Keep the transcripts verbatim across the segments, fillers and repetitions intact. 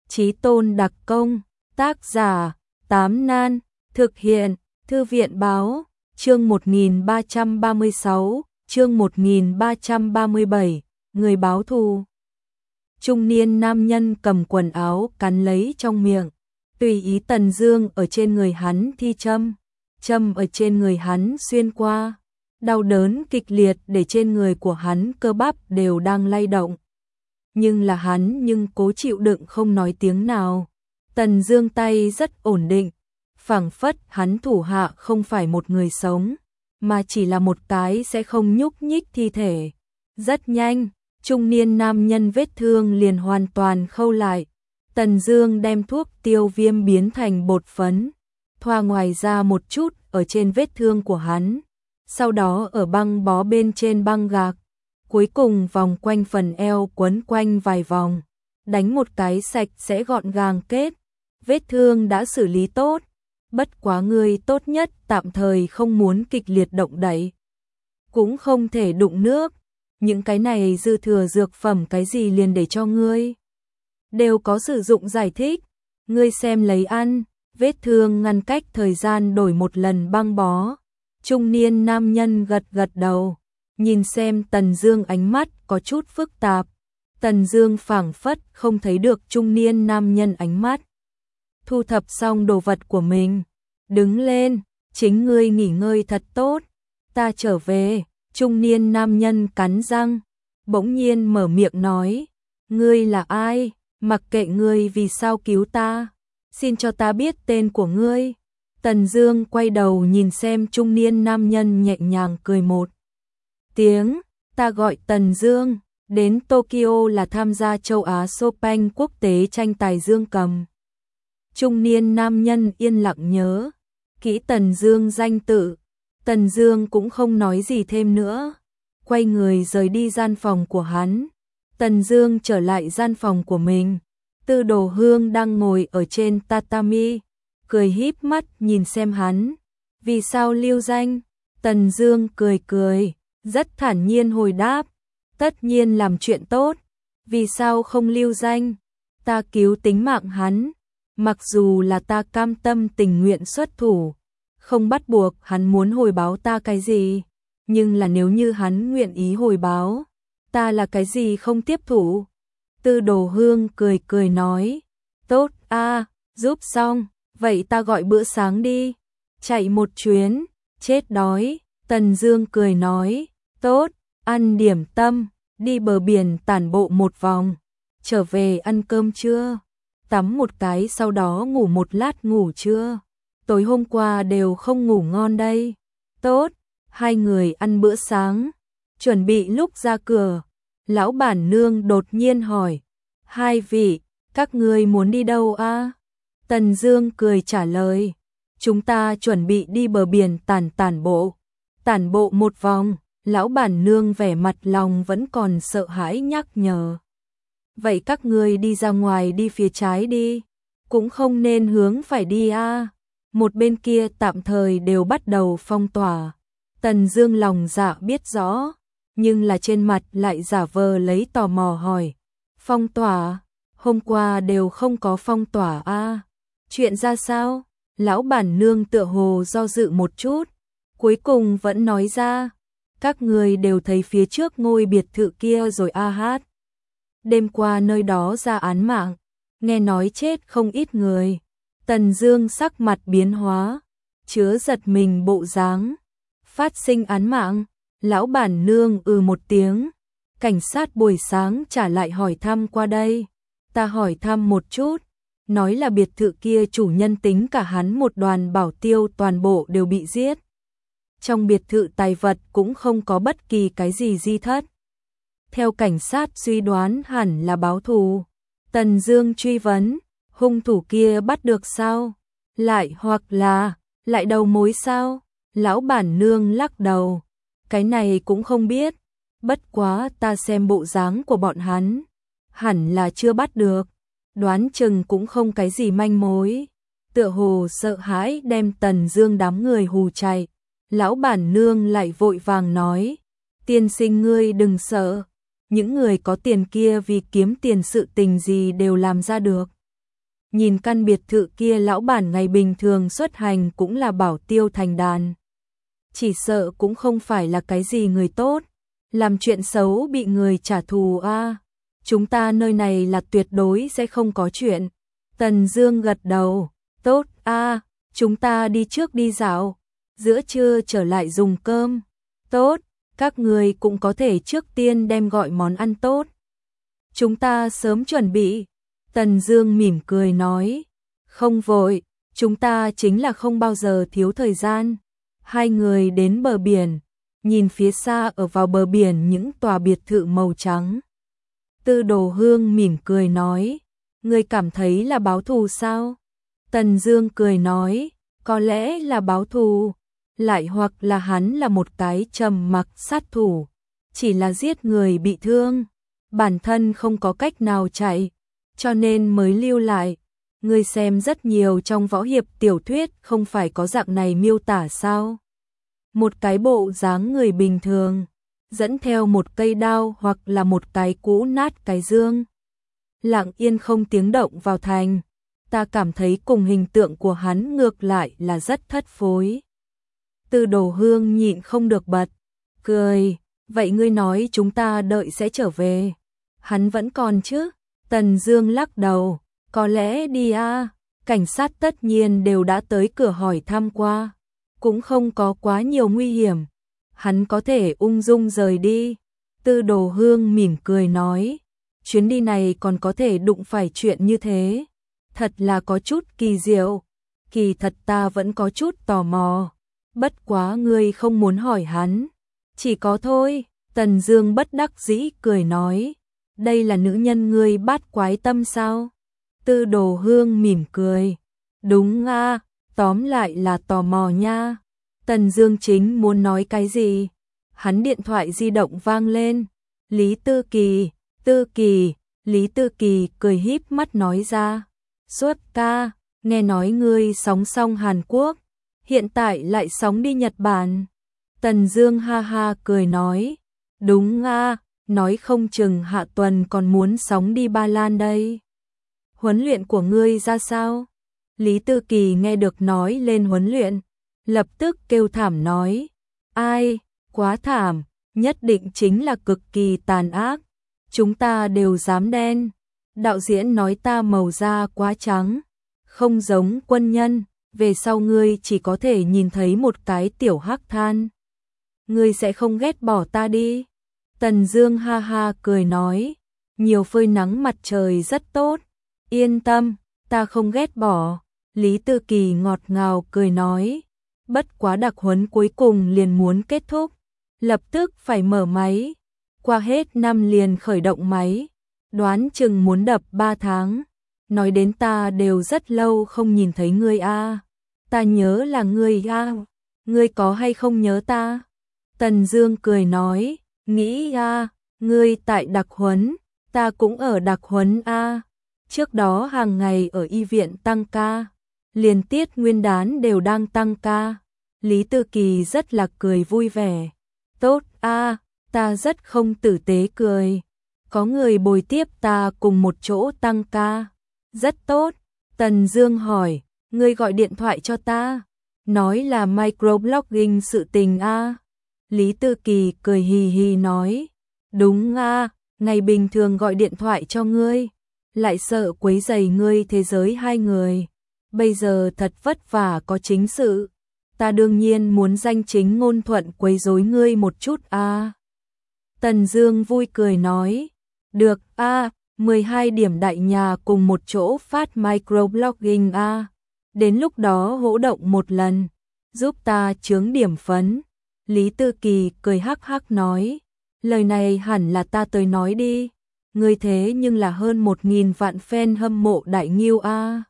Chí tôn đặc công, tác giả, Tám Nan, thực hiện, Thư viện báo, chương một nghìn ba trăm ba mươi sáu, chương một nghìn ba trăm ba mươi bảy, người báo thù. Trung niên nam nhân cầm quần áo cắn lấy trong miệng, tùy ý Tần Dương ở trên người hắn thi châm, châm ở trên người hắn xuyên qua, đau đớn kịch liệt để trên người của hắn cơ bắp đều đang lay động. Nhưng là hắn nhưng cố chịu đựng không nói tiếng nào. Tần Dương tay rất ổn định, phảng phất hắn thủ hạ không phải một người sống, mà chỉ là một cái sẽ không nhúc nhích thi thể. Rất nhanh, trung niên nam nhân vết thương liền hoàn toàn khâu lại. Tần Dương đem thuốc tiêu viêm biến thành bột phấn, thoa ngoài ra một chút ở trên vết thương của hắn, sau đó ở băng bó bên trên băng gạc, cuối cùng vòng quanh phần eo quấn quanh vài vòng, đánh một cái sạch sẽ gọn gàng kết. Vết thương đã xử lý tốt, bất quá ngươi tốt nhất tạm thời không muốn kịch liệt động đậy, cũng không thể đụng nước, những cái này dư thừa dược phẩm cái gì liền để cho ngươi. Đều có sử dụng giải thích, ngươi xem lấy ăn, vết thương ngăn cách thời gian đổi một lần băng bó. Trung niên nam nhân gật gật đầu, nhìn xem Tần Dương ánh mắt có chút phức tạp. Tần Dương phảng phất không thấy được trung niên nam nhân ánh mắt. Thu thập xong đồ vật của mình, đứng lên, chính ngươi nghỉ ngơi thật tốt, ta trở về. Trung niên nam nhân cắn răng, bỗng nhiên mở miệng nói, ngươi là ai, mặc kệ ngươi vì sao cứu ta, xin cho ta biết tên của ngươi. Tần Dương quay đầu nhìn xem trung niên nam nhân nhẹ nhàng cười một tiếng, ta gọi Tần Dương, đến Tokyo là tham gia châu Á Chopin quốc tế tranh tài dương cầm. Trung niên nam nhân yên lặng nhớ kỹ Tần Dương danh tự. Tần Dương cũng không nói gì thêm nữa, quay người rời đi gian phòng của hắn. Tần Dương trở lại gian phòng của mình, Tư Đồ Hương đang ngồi ở trên tatami, cười híp mắt nhìn xem hắn. Vì sao lưu danh? Tần Dương cười cười, rất thản nhiên hồi đáp, tất nhiên làm chuyện tốt, vì sao không lưu danh? Ta cứu tính mạng hắn, mặc dù là ta cam tâm tình nguyện xuất thủ, không bắt buộc hắn muốn hồi báo ta cái gì, nhưng là nếu như hắn nguyện ý hồi báo, ta là cái gì không tiếp thủ. Tư Đồ Hương cười cười nói, tốt a, giúp xong, vậy ta gọi bữa sáng đi, chạy một chuyến, chết đói. Tần Dương cười nói, tốt, ăn điểm tâm, đi bờ biển tản bộ một vòng, trở về ăn cơm trưa, tắm một cái sau đó ngủ một lát ngủ trưa. Tối hôm qua đều không ngủ ngon đây. Tốt, hai người ăn bữa sáng, chuẩn bị lúc ra cửa, lão bản nương đột nhiên hỏi, hai vị, các ngươi muốn đi đâu a? Tần Dương cười trả lời, chúng ta chuẩn bị đi bờ biển tản tản bộ, tản bộ một vòng. Lão bản nương vẻ mặt lòng vẫn còn sợ hãi nhắc nhở, vậy các ngươi đi ra ngoài đi phía trái đi, cũng không nên hướng phải đi a. Một bên kia tạm thời đều bắt đầu phong tỏa. Tần Dương lòng dạ biết rõ, nhưng là trên mặt lại giả vờ lấy tò mò hỏi, phong tỏa? Hôm qua đều không có phong tỏa a. Chuyện ra sao? Lão bản nương tựa hồ do dự một chút, cuối cùng vẫn nói ra, các người đều thấy phía trước ngôi biệt thự kia rồi a hát. Đêm qua nơi đó ra án mạng, nghe nói chết không ít người. Tần Dương sắc mặt biến hóa, chứa giật mình bộ dáng. Phát sinh án mạng? Lão bản nương ừ một tiếng. Cảnh sát buổi sáng trả lại hỏi thăm qua đây. Ta hỏi thăm một chút, nói là biệt thự kia chủ nhân tính cả hắn một đoàn bảo tiêu toàn bộ đều bị giết. Trong biệt thự tài vật cũng không có bất kỳ cái gì di thất. Theo cảnh sát suy đoán hẳn là báo thù. Tần Dương truy vấn, hung thủ kia bắt được sao? Lại hoặc là, lại đầu mối sao? Lão bản nương lắc đầu, cái này cũng không biết, bất quá ta xem bộ dáng của bọn hắn, hẳn là chưa bắt được, đoán chừng cũng không cái gì manh mối. Tựa hồ sợ hãi đem Tần Dương đám người hù chạy. Lão bản nương lại vội vàng nói, tiên sinh ngươi đừng sợ, những người có tiền kia vì kiếm tiền sự tình gì đều làm ra được. nhìn căn biệt thự kia lão bản ngày bình thường xuất hành cũng là bảo tiêu thành đàn. Chỉ sợ cũng không phải là cái gì người tốt, làm chuyện xấu bị người trả thù a. À. Chúng ta nơi này là tuyệt đối sẽ không có chuyện. Tần Dương gật đầu, tốt a, à, chúng ta đi trước đi dạo, giữa trưa trở lại dùng cơm. Tốt, các người cũng có thể trước tiên đem gọi món ăn tốt. Chúng ta sớm chuẩn bị. Tần Dương mỉm cười nói, không vội, chúng ta chính là không bao giờ thiếu thời gian. Hai người đến bờ biển, nhìn phía xa ở vào bờ biển những tòa biệt thự màu trắng. Tư Đồ Hương mỉm cười nói, ngươi cảm thấy là báo thù sao? Tần Dương cười nói, có lẽ là báo thù, lại hoặc là hắn là một cái trầm mặc sát thủ, chỉ là giết người bị thương, bản thân không có cách nào chạy, cho nên mới lưu lại. Ngươi xem rất nhiều trong võ hiệp tiểu thuyết không phải có dạng này miêu tả sao? Một cái bộ dáng người bình thường, dẫn theo một cây đao hoặc là một cái cũ nát cái dương, lặng yên không tiếng động vào thành. Ta cảm thấy cùng hình tượng của hắn ngược lại là rất thất phối. Tư Đồ Hương nhịn không được bật cười, vậy ngươi nói chúng ta đợi sẽ trở về, hắn vẫn còn chứ? Tần Dương lắc đầu, có lẽ đi a, cảnh sát tất nhiên đều đã tới cửa hỏi thăm qua, cũng không có quá nhiều nguy hiểm, hắn có thể ung dung rời đi. Tư Đồ Hương mỉm cười nói, chuyến đi này còn có thể đụng phải chuyện như thế, thật là có chút kỳ diệu. Kỳ thật ta vẫn có chút tò mò, bất quá ngươi không muốn hỏi hắn. Chỉ có thôi. Tần Dương bất đắc dĩ cười nói, đây là nữ nhân ngươi bát quái tâm sao? Tư Đồ Hương mỉm cười, đúng a, tóm lại là tò mò nha. Tần Dương chính muốn nói cái gì, hắn điện thoại di động vang lên. Lý Tư Kỳ, Tư Kỳ, Lý Tư Kỳ cười híp mắt nói ra, Suốt ca, nghe nói ngươi sóng xong Hàn Quốc, hiện tại lại sóng đi Nhật Bản. Tần Dương ha ha cười nói, đúng a, nói không chừng hạ tuần còn muốn sóng đi Ba Lan đây. Huấn luyện của ngươi ra sao? Lý Tư Kỳ nghe được nói lên huấn luyện, lập tức kêu thảm nói, ai, quá thảm, nhất định chính là cực kỳ tàn ác, chúng ta đều dám đen. Đạo diễn nói ta màu da quá trắng, không giống quân nhân, về sau ngươi chỉ có thể nhìn thấy một cái tiểu hắc than. Ngươi sẽ không ghét bỏ ta đi. Tần Dương ha ha cười nói, nhiều phơi nắng mặt trời rất tốt, yên tâm, ta không ghét bỏ. Lý Tư Kỳ ngọt ngào cười nói, bất quá đặc huấn cuối cùng liền muốn kết thúc, lập tức phải mở máy, qua hết năm liền khởi động máy, đoán chừng muốn đập ba tháng. Nói đến ta đều rất lâu không nhìn thấy ngươi a. À. Ta nhớ là ngươi a, à. Ngươi có hay không nhớ ta? Tần Dương cười nói, nghĩ a, à, ngươi tại đặc huấn, ta cũng ở đặc huấn a. À. Trước đó hàng ngày ở y viện tăng ca, liền tiết nguyên đán đều đang tăng ca. Lý Tư Kỳ rất là cười vui vẻ. Tốt a, à, ta rất không tử tế cười. Có người bồi tiếp ta cùng một chỗ tăng ca. Rất tốt. Tần Dương hỏi, ngươi gọi điện thoại cho ta, nói là microblogging sự tình a. À. Lý Tư Kỳ cười hì hì nói, đúng a, à, ngày bình thường gọi điện thoại cho ngươi, lại sợ quấy rầy ngươi thế giới hai người. Bây giờ thật vất vả có chính sự, ta đương nhiên muốn danh chính ngôn thuận quấy rối ngươi một chút a. À. Tần Dương vui cười nói, được a, à, mười hai điểm đại nhà cùng một chỗ phát microblogging a. À. Đến lúc đó hỗ động một lần, giúp ta chướng điểm phấn. Lý Tư Kỳ cười hắc hắc nói, lời này hẳn là ta tới nói đi, ngươi thế nhưng là hơn một nghìn vạn fan hâm mộ đại nghiêu a. À.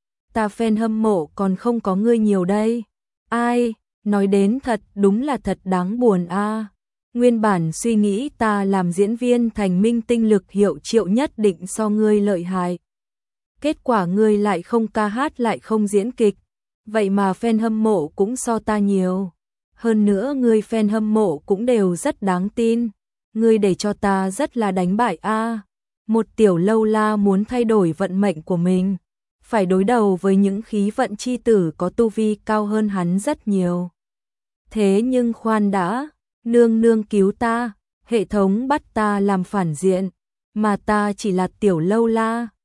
Ta fan hâm mộ còn không có ngươi nhiều đây. Ai, nói đến thật đúng là thật đáng buồn a. À. Nguyên bản suy nghĩ ta làm diễn viên thành minh tinh lực hiệu triệu nhất định so ngươi lợi hại. Kết quả ngươi lại không ca hát lại không diễn kịch, vậy mà fan hâm mộ cũng so ta nhiều. Hơn nữa ngươi fan hâm mộ cũng đều rất đáng tin, ngươi để cho ta rất là đánh bại a. À. Một tiểu lâu la muốn thay đổi vận mệnh của mình, phải đối đầu với những khí vận chi tử có tu vi cao hơn hắn rất nhiều. Thế nhưng khoan đã, nương nương cứu ta, hệ thống bắt ta làm phản diện, mà ta chỉ là tiểu lâu la,